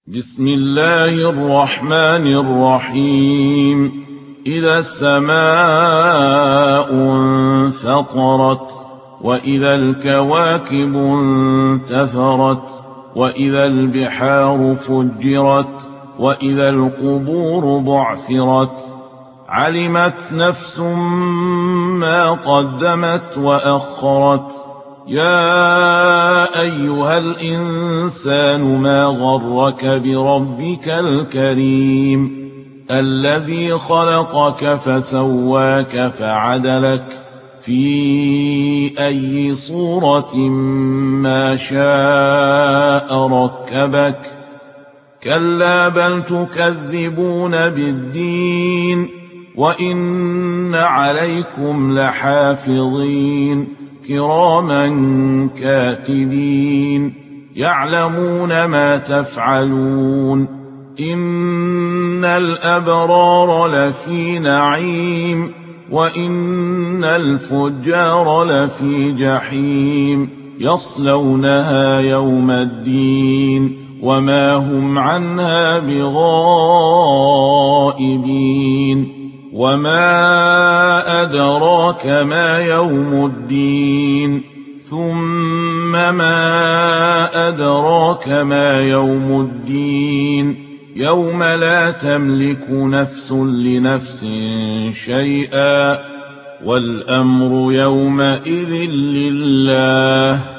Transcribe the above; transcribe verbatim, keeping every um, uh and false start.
بسم الله الرحمن الرحيم. إذا السماء انفطرت وإذا الكواكب انتثرت وإذا البحار فجرت وإذا القبور بعثرت علمت نفس ما قدمت وأخرت. يا أيها الإنسان ما غرك بربك الكريم الذي خلقك فسواك فعدلك في أي صورة ما شاء ركبك. كلا بل تكذبون بالدين وإن عليكم لحافظين كراما كاتبين يعلمون ما تفعلون. إن الأبرار لفي نعيم وإن الفجار لفي جحيم يصلونها يوم الدين وما هم عنها بغائبين. وما أدراك ما يوم الدين ثم ما أدراك ما يوم الدين يوم لا تملك نفس لنفس شيئا والأمر يومئذ لله.